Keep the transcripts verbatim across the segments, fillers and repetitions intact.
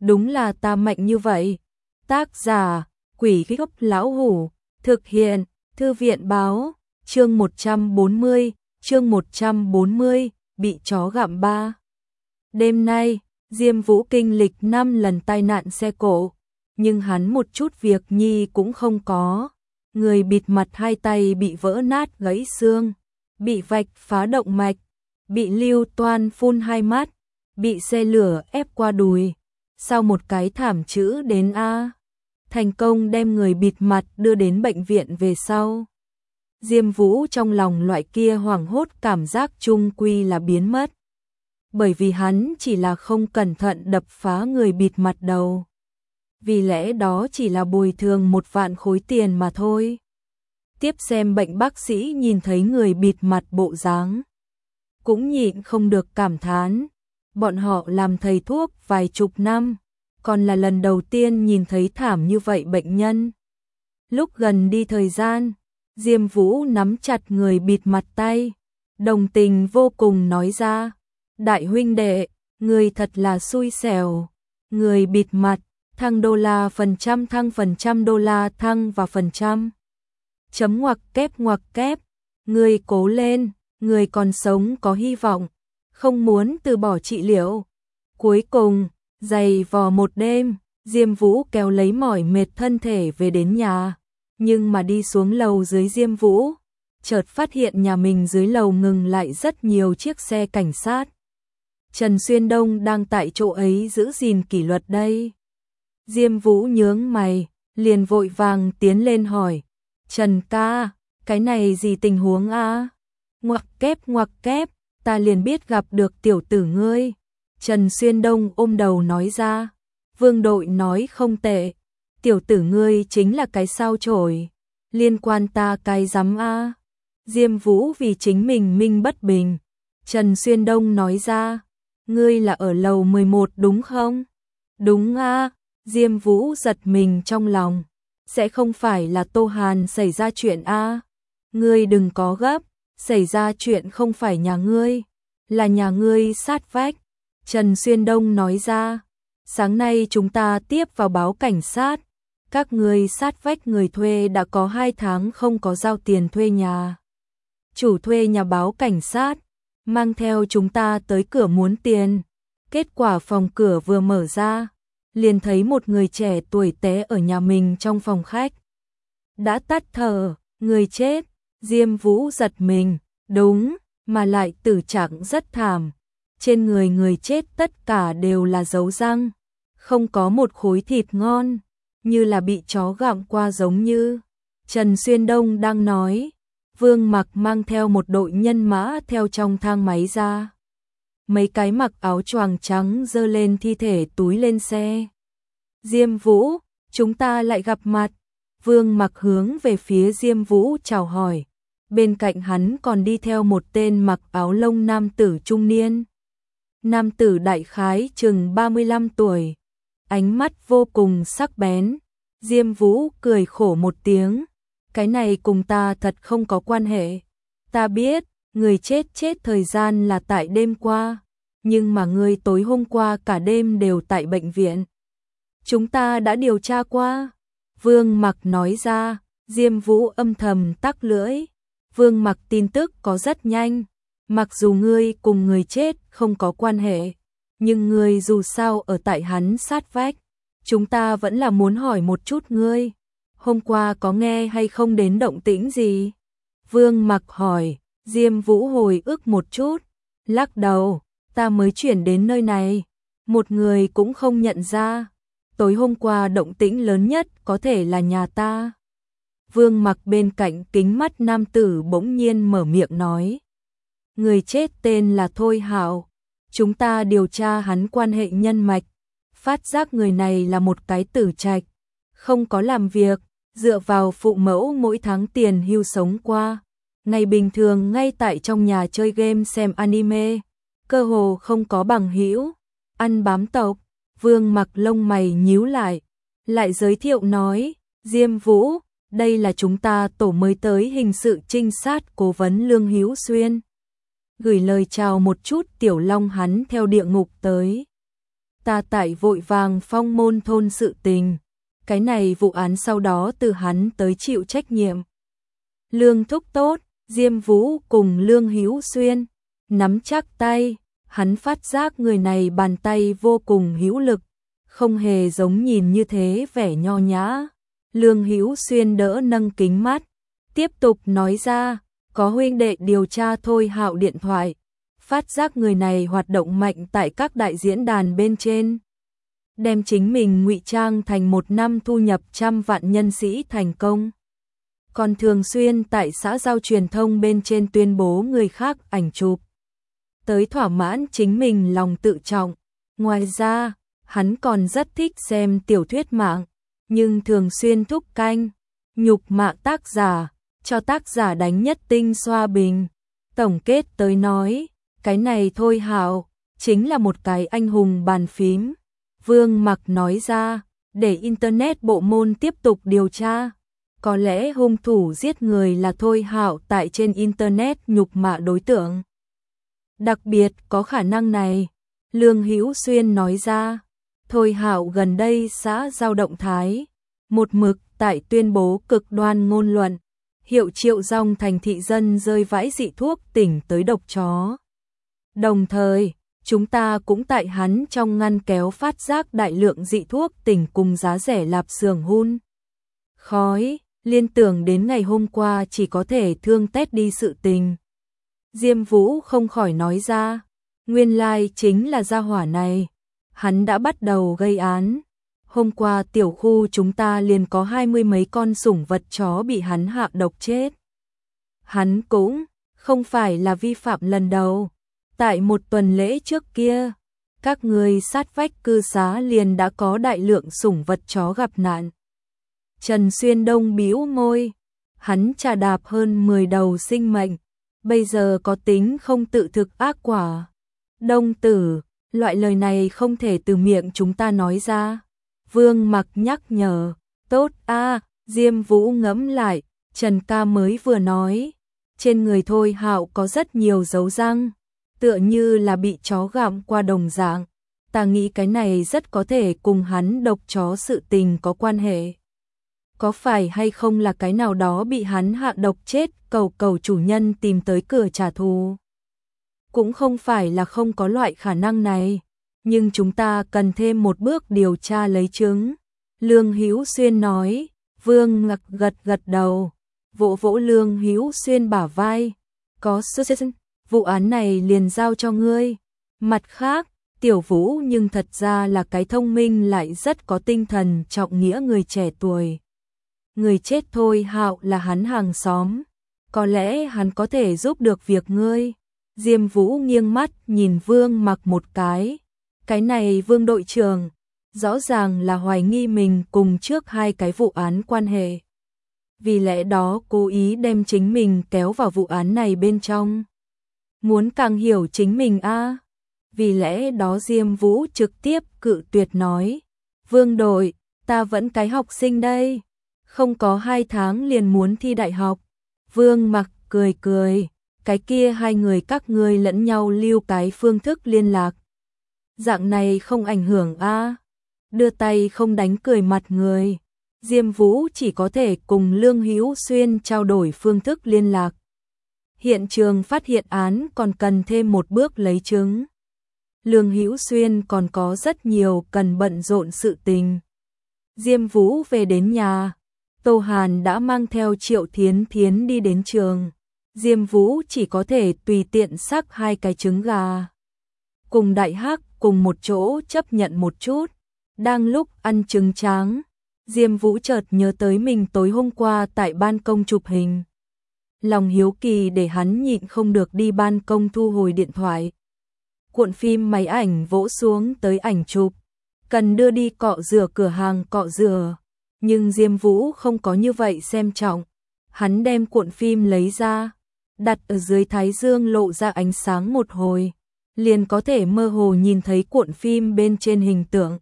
đúng là ta mạnh như vậy. Tác giả, Quỷ Gốc Lão Hủ, thực hiện, Thư viện báo, chương một trăm bốn mươi, chương một trăm bốn mươi, bị chó gặm ba. Đêm nay, Diêm Vũ kinh lịch năm lần tai nạn xe cộ, nhưng hắn một chút việc nhi cũng không có. Người bịt mặt, hai tay bị vỡ nát gãy xương, bị vạch phá động mạch, bị lưu toan phun hai mắt, bị xe lửa ép qua đùi. Sau một cái thảm chữ đến A, thành công đem người bịt mặt đưa đến bệnh viện về sau. Diêm Vũ trong lòng loại kia hoảng hốt cảm giác chung quy là biến mất. Bởi vì hắn chỉ là không cẩn thận đập phá người bịt mặt đầu. Vì lẽ đó chỉ là bồi thường một vạn khối tiền mà thôi. Tiếp xem bệnh bác sĩ nhìn thấy người bịt mặt bộ dáng, cũng nhịn không được cảm thán. Bọn họ làm thầy thuốc vài chục năm, còn là lần đầu tiên nhìn thấy thảm như vậy bệnh nhân. Lúc gần đi thời gian, Diêm Vũ nắm chặt người bịt mặt tay, đồng tình vô cùng nói ra: đại huynh đệ, người thật là xui xẻo. Người bịt mặt, thăng đô la phần trăm, thăng phần trăm, đô la thăng và phần trăm. Chấm ngoặc kép ngoặc kép, người cố lên, người còn sống có hy vọng, không muốn từ bỏ trị liệu. Cuối cùng, dày vò một đêm, Diêm Vũ kéo lấy mỏi mệt thân thể về đến nhà. Nhưng mà đi xuống lầu dưới, Diêm Vũ chợt phát hiện nhà mình dưới lầu ngừng lại rất nhiều chiếc xe cảnh sát. Trần Xuyên Đông đang tại chỗ ấy giữ gìn kỷ luật đây. Diêm Vũ nhướng mày, liền vội vàng tiến lên hỏi: Trần ca, cái này gì tình huống a? Ngoặc kép ngoặc kép, ta liền biết gặp được tiểu tử ngươi. Trần Xuyên Đông ôm đầu nói ra: Vương đội nói không tệ, tiểu tử ngươi chính là cái sao chổi, liên quan ta cái rắm a. Diêm Vũ vì chính mình minh bất bình. Trần Xuyên Đông nói ra: ngươi là ở lầu mười một đúng không? Đúng a. Diêm Vũ giật mình trong lòng, sẽ không phải là Tô Hàn xảy ra chuyện a? Ngươi đừng có gấp, xảy ra chuyện không phải nhà ngươi, là nhà ngươi sát vách. Trần Xuyên Đông nói ra: sáng nay chúng ta tiếp vào báo cảnh sát, các ngươi sát vách người thuê đã có hai tháng không có giao tiền thuê nhà. Chủ thuê nhà báo cảnh sát, mang theo chúng ta tới cửa muốn tiền. Kết quả phòng cửa vừa mở ra, liền thấy một người trẻ tuổi té ở nhà mình trong phòng khách, đã tắt thở. Người chết. Diêm Vũ giật mình, đúng, mà lại tử trạng rất thảm. Trên người người chết tất cả đều là dấu răng, không có một khối thịt ngon, như là bị chó gặm qua giống như. Trần Xuyên Đông đang nói, Vương Mặc mang theo một đội nhân mã theo trong thang máy ra. Mấy cái mặc áo choàng trắng giơ lên thi thể túi lên xe. Diêm Vũ, chúng ta lại gặp mặt. Vương Mặc hướng về phía Diêm Vũ chào hỏi. Bên cạnh hắn còn đi theo một tên mặc áo lông nam tử trung niên. Nam tử đại khái chừng ba mươi lăm tuổi, ánh mắt vô cùng sắc bén. Diêm Vũ cười khổ một tiếng, cái này cùng ta thật không có quan hệ. Ta biết, người chết chết thời gian là tại đêm qua, nhưng mà ngươi tối hôm qua cả đêm đều tại bệnh viện. Chúng ta đã điều tra qua. Vương Mặc nói ra. Diêm Vũ âm thầm tắc lưỡi. Vương Mặc tin tức có rất nhanh. Mặc dù ngươi cùng người chết không có quan hệ, nhưng ngươi dù sao ở tại hắn sát vách. Chúng ta vẫn là muốn hỏi một chút ngươi, hôm qua có nghe hay không đến động tĩnh gì? Vương Mặc hỏi. Diêm Vũ hồi ức một chút, lắc đầu, ta mới chuyển đến nơi này, một người cũng không nhận ra. Tối hôm qua động tĩnh lớn nhất có thể là nhà ta. Vương Mặc bên cạnh kính mắt nam tử bỗng nhiên mở miệng nói. Người chết tên là Thôi Hạo, chúng ta điều tra hắn quan hệ nhân mạch, phát giác người này là một cái tử trạch, không có làm việc, dựa vào phụ mẫu mỗi tháng tiền hưu sống qua. Ngày bình thường ngay tại trong nhà chơi game xem anime, cơ hồ không có bằng hữu, ăn bám tộc. Vương Mặc lông mày nhíu lại, lại giới thiệu nói, Diêm Vũ, đây là chúng ta tổ mới tới hình sự trinh sát cố vấn Lương Hữu Xuyên. Gửi lời chào một chút Tiểu Long hắn theo địa ngục tới. ta tại vội vàng Phong Môn thôn sự tình, cái này vụ án sau đó từ hắn tới chịu trách nhiệm. Lương Thúc tốt, Diêm Vũ cùng Lương Hữu Xuyên nắm chắc tay, hắn phát giác người này bàn tay vô cùng hữu lực, không hề giống nhìn như thế vẻ nho nhã. Lương Hữu Xuyên đỡ nâng kính mắt, tiếp tục nói ra, có huynh đệ điều tra Thôi Hạo điện thoại, phát giác người này hoạt động mạnh tại các đại diễn đàn bên trên, đem chính mình ngụy trang thành một năm thu nhập trăm vạn nhân sĩ thành công. Còn thường xuyên tại xã giao truyền thông bên trên tuyên bố người khác ảnh chụp, tới thỏa mãn chính mình lòng tự trọng. Ngoài ra, hắn còn rất thích xem tiểu thuyết mạng, nhưng thường xuyên thúc canh, nhục mạ tác giả, cho tác giả đánh nhất tinh xoa bình. Tổng kết tới nói, cái này Thôi Hạo chính là một cái anh hùng bàn phím. Vương Mặc nói ra, để Internet bộ môn tiếp tục điều tra. Có lẽ hung thủ giết người là Thôi Hạo tại trên Internet nhục mạ đối tượng. Đặc biệt có khả năng này, Lương Hữu Xuyên nói ra, Thôi Hạo gần đây xã giao động thái, một mực tại tuyên bố cực đoan ngôn luận, hiệu triệu dòng thành thị dân rơi vãi dị thuốc tỉnh tới độc chó. Đồng thời, chúng ta cũng tại hắn trong ngăn kéo phát giác đại lượng dị thuốc tỉnh cùng giá rẻ lạp xưởng hun khói, liên tưởng đến ngày hôm qua chỉ có thể thương tét đi sự tình. Diêm Vũ không khỏi nói ra, nguyên lai chính là gia hỏa này, hắn đã bắt đầu gây án. Hôm qua tiểu khu chúng ta liền có hai mươi mấy con sủng vật chó bị hắn hạ độc chết. Hắn cũng không phải là vi phạm lần đầu. Tại một tuần lễ trước kia, các người sát vách cư xá liền đã có đại lượng sủng vật chó gặp nạn. Trần Xuyên Đông bĩu môi, hắn trà đạp hơn mười đầu sinh mệnh, bây giờ có tính không tự thực ác quả. Đông tử, loại lời này không thể từ miệng chúng ta nói ra. Vương Mặc nhắc nhở, tốt a. Diêm Vũ ngẫm lại, Trần ca mới vừa nói, trên người Thôi Hạo có rất nhiều dấu răng, tựa như là bị chó gặm qua đồng dạng. Ta nghĩ cái này rất có thể cùng hắn độc chó sự tình có quan hệ. Có phải hay không là cái nào đó bị hắn hạ độc chết, cầu cầu chủ nhân tìm tới cửa trả thù? Cũng không phải là không có loại khả năng này, nhưng chúng ta cần thêm một bước điều tra lấy chứng. Lương Hữu Xuyên nói. Vương Ngạc gật gật đầu, vỗ vỗ Lương Hữu Xuyên bả vai, có sự vụ án này liền giao cho ngươi. Mặt khác, Tiểu Vũ nhưng thật ra là cái thông minh lại rất có tinh thần trọng nghĩa người trẻ tuổi. Người chết Thôi Hạo là hắn hàng xóm, có lẽ hắn có thể giúp được việc ngươi. Diêm Vũ nghiêng mắt nhìn Vương Mặc một cái, cái này Vương đội trưởng rõ ràng là hoài nghi mình cùng trước hai cái vụ án quan hệ. Vì lẽ đó cố ý đem chính mình kéo vào vụ án này bên trong. Muốn càng hiểu chính mình a à? Vì lẽ đó Diêm Vũ trực tiếp cự tuyệt nói, Vương đội, ta vẫn cái học sinh đây, không có hai tháng liền muốn thi đại học. Vương Mặc cười cười, cái kia hai người các ngươi lẫn nhau lưu cái phương thức liên lạc. Dạng này không ảnh hưởng a à? Đưa tay không đánh cười mặt người. Diêm Vũ chỉ có thể cùng Lương Hữu Xuyên trao đổi phương thức liên lạc. Hiện trường phát hiện án còn cần thêm một bước lấy chứng. Lương Hữu Xuyên còn có rất nhiều cần bận rộn sự tình. Diêm Vũ về đến nhà, Tô Hàn đã mang theo Triệu Thiến Thiến đi đến trường. Diêm Vũ chỉ có thể tùy tiện sắc hai cái trứng gà. Cùng Đại Hắc cùng một chỗ chấp nhận một chút. Đang lúc ăn trứng tráng, Diêm Vũ chợt nhớ tới mình tối hôm qua tại ban công chụp hình. Lòng hiếu kỳ để hắn nhịn không được đi ban công thu hồi điện thoại. Cuộn phim máy ảnh vỗ xuống tới ảnh chụp, cần đưa đi cọ rửa cửa hàng cọ rửa. Nhưng Diêm Vũ không có như vậy xem trọng. Hắn đem cuộn phim lấy ra, đặt ở dưới thái dương lộ ra ánh sáng một hồi, liền có thể mơ hồ nhìn thấy cuộn phim bên trên hình tượng.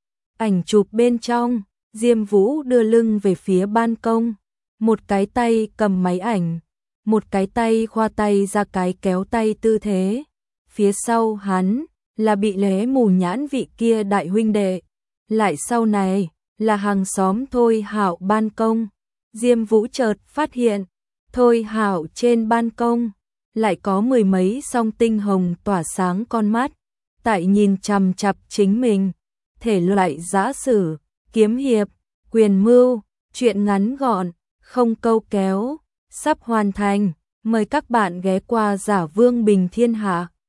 Ảnh chụp bên trong, Diêm Vũ đưa lưng về phía ban công, một cái tay cầm máy ảnh, một cái tay khoa tay ra cái kéo tay tư thế. Phía sau hắn, là bị lé mù nhãn vị kia đại huynh đệ. Lại sau này, là hàng xóm Thôi Hạo ban công. Diêm Vũ chợt phát hiện, Thôi Hạo trên ban công, lại có mười mấy song tinh hồng tỏa sáng con mắt, tại nhìn chằm chằm chính mình. Thể loại giã sử, kiếm hiệp, quyền mưu, truyện ngắn gọn, không câu kéo, sắp hoàn thành. Mời các bạn ghé qua Giả Vương Bình Thiên Hạ.